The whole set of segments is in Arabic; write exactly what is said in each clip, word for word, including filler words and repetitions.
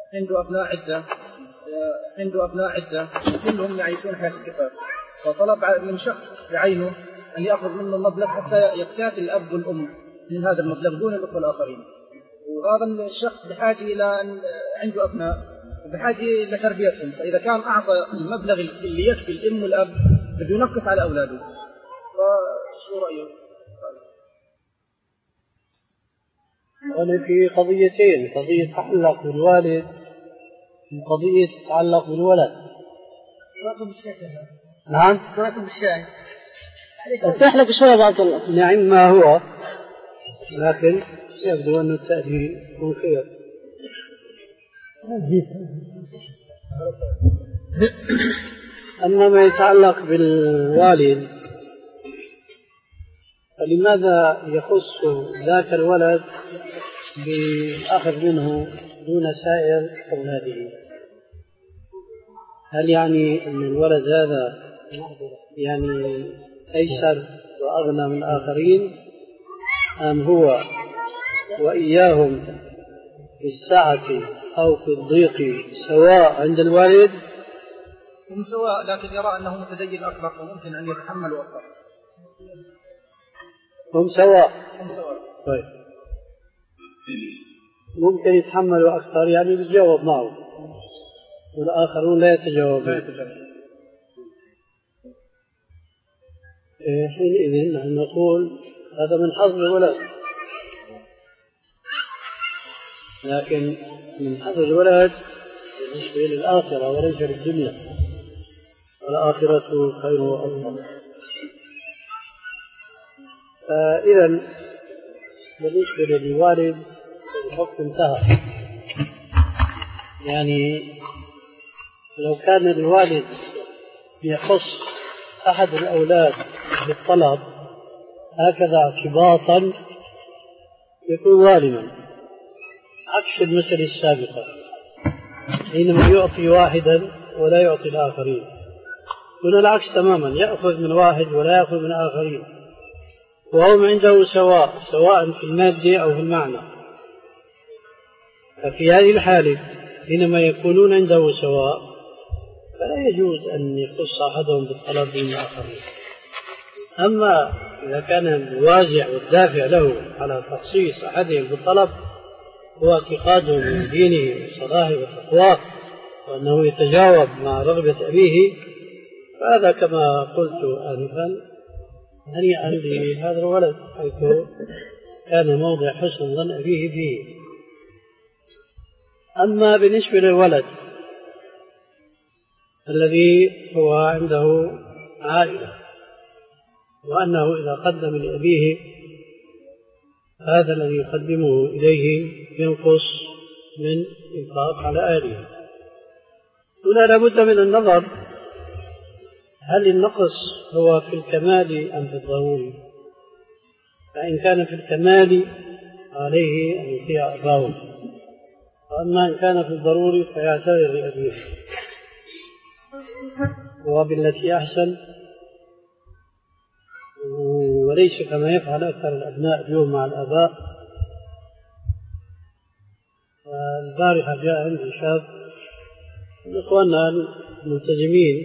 عنده أبناء عدة عنده أبناء عدة كلهم يعيشون حياة الكفاف، فطلب من شخص بعينه أن يأخذ منه المبلغ حتى يكتفي الأب والأم من هذا المبلغ دون الأخوة الآخرين. وهذا الشخص بحاجة إلى أن عنده أبناء وبحاجة إلى تربيتهم، فإذا كان أعطى المبلغ اللي يكفي الأم والأب بده ينقص على أولاده، فشو رأيه؟ أنا في قضيتين، قضية تتعلق بالوالد وقضية تتعلق بالولد. رأيكم بالشاشة؟ نعم؟ رأيكم بالشاي؟ افتح لك شوية يا عبد الله. نعم ما هو، لكن يبدو أن التأديب يكون خير. أما ما يتعلق بالوالد فلماذا يخص ذاك الولد بالأخذ منه دون سائر أولاده؟ هل يعني أن الولد هذا يعني أيسر وأغنى من الآخرين، أم هو وإياهم في السعة أو في الضيق سواء عند الوالد؟ هم سواء، لكن يرى أنه متدين أكبر وممكن أن يتحملوا أكثر. هم سواء. هم سواء. طيب ممكن يتحملوا أكثر، يعني يتجاوب معه، والآخرون لا يتجاوبون. حينئذ نحن نقول هذا من حظ الولد، لكن من حظ الولد بالنسبة للآخرة وليس للدنيا، والآخرة خير وأفضل. فإذا بالنسبة للوالد الحكم انتهى. يعني لو كان الوالد يخص أحد الأولاد بالطلب هكذا اعتباطا يكون ظالما، عكس المثل السابقة حينما يعطي واحدا ولا يعطي الآخرين. هنا العكس تماما، يأخذ من واحد ولا يأخذ من آخرين، وهم عنده سواء سواء في المادة أو في المعنى. ففي هذه الحالة حينما يكونون عنده سواء فلا يجوز أن يخص أحدهم بالطلب من الآخرين. أما إذا كان الوازع والدافع له على تخصيص أحدهم بالطلب هو اعتقاده من دينه وصلاحه وتقواه وأنه يتجاوب مع رغبة أبيه، فهذا كما قلت آنفا هنيئا لهذا الولد حيث كان موضع حسن ظن أبيه به. أما بالنسبة للولد الذي هو عنده عائلة وأنه إذا قدم لأبيه هذا الذي يقدمه إليه ينقص من إنفاق على أهله، هنا لابد من النظر هل النقص هو في الكمال أم في الضروري. فإن كان في الكمال عليه أن يطيع أباه، وأما إن كان في الضروري فيعتذر لأبيه وبالتي أحسن، وليس كما يفعل أكثر الأبناء اليوم مع الآباء. البارحة جاء عندي شاب من إخواننا الملتزمين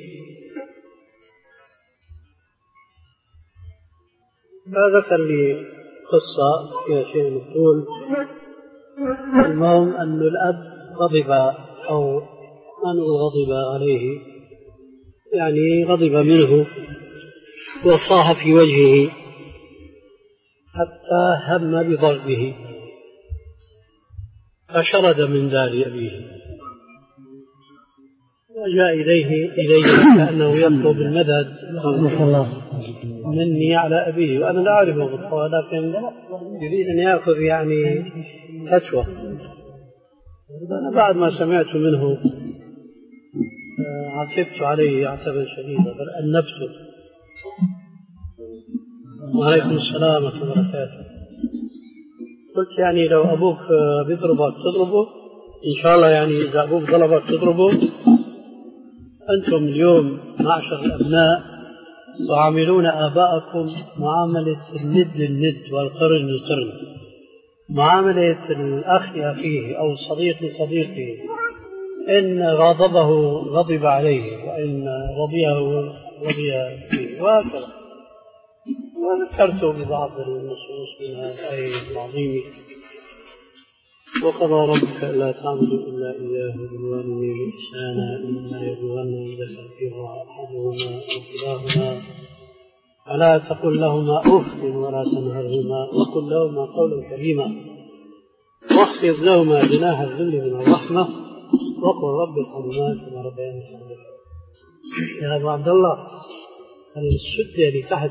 فذكر لي قصة فيها شيء مقبول. المهم أن الأب غضب أو أن غضب عليه، يعني غضب منه وصاح في وجهه حتى هم بضربه، فشرد من دار أبيه وجاء إليه إليه كأنه يطلب المدد مني على أبيه، وأنا لا أعرفه بالطبع لكن يريد أن يأخذ يعني فتوى. أنا بعد ما سمعت منه عاتبت عليه عتبا شديدا بل أنبته. وعليكم السلام ورحمة الله وبركاته. قلت يعني لو أبوك بيضربك تضربه إن شاء الله، يعني إذا أبوك ضربك تضربه. أنتم اليوم معشر الأبناء تعاملون آباءكم معاملة الند للند والقرن للقرن، معاملة الأخ لأخيه أو الصديق لصديقه إن غضبه غضب عليه، وإن رضيه رضي فيه، وهكذا. وذكرت ببعض النصوص من هذه الآية العظيمة: وقضى ربك ألا تعبدوا إلا إياه وبالوالدين إحسانا إما يبلغن عندك الكبر أحدهما أو كلاهما فلا تقل لهما أف ولا تنهرهما وقل لهما قولا كريما واخفض لهما جناح الذل من الرحمة وقل رب ارحمهما كما ربياني صغيرا. يا أبو عبد الله، الشدة اللي تحت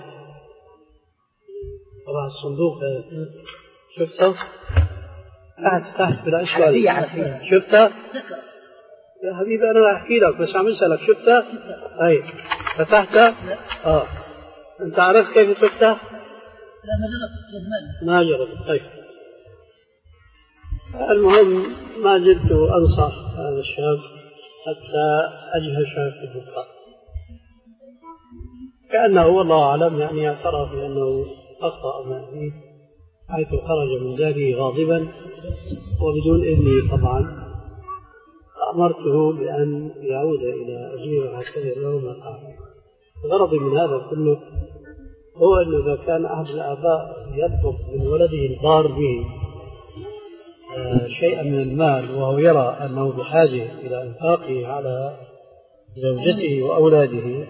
طبعا الصندوق شفته؟ تحت تحت بلا إشكال. شفته؟ يا حبيبي أنا راح أحكي لك بس عم أسألك شفته؟ أي فتحته؟ آه أنت عرفت كيف تفتح؟ لا ما جربت. ما جربت. طيب المهم ما زلت أنصح هذا الشاب حتى أجهش في الدخان، كأنه والله أعلم يعني اعترف بأنه أخطأ ما فيه، حيث خرج من داره غاضبا وبدون إذني طبعا. أمرته بأن يعود إلى أبيه ويعتذر له ما فعل. غرضي من هذا كله هو أنه إذا كان أحد الآباء يطلب من ولده الضار به شيئا من المال وهو يرى أنه بحاجة إلى إنفاقه على زوجته وأولاده،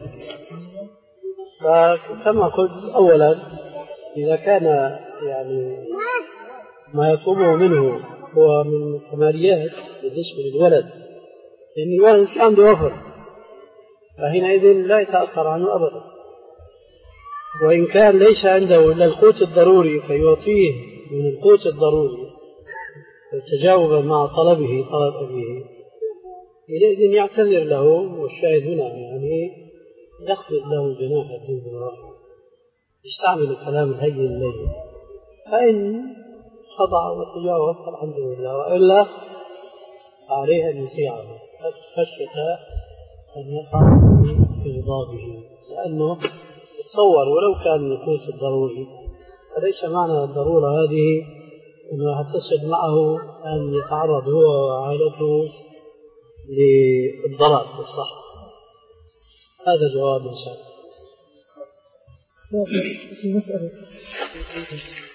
فكما قلت أولا إذا كان يعني ما يطلبه منه هو من كماليات بالنسبة للولد، لأن الولد عنده وفر فحينئذ لا يتأثر عنه أبدا، وإن كان ليس عنده إلا القوت الضروري فيعطيه من القوت الضروري تجاوبا مع طلبه طلب أبيه، حينئذ يعتذر له. والشاهد هنا يعني يخفض له جناح الذل والرحمة، يستعمل الكلام الهين اللين، فإن خضع وتجاوب فالحمد لله، وإلا عليه أن يطيعه خشية أن يقع في غضبه، لأنه يتصور ولو كان من القوت الضروري فليس معنى الضرورة هذه أنه هتصل معه أن يتعرض هو وعائلته للضرر في الصحة. هذا جواب مسألة. في مسألة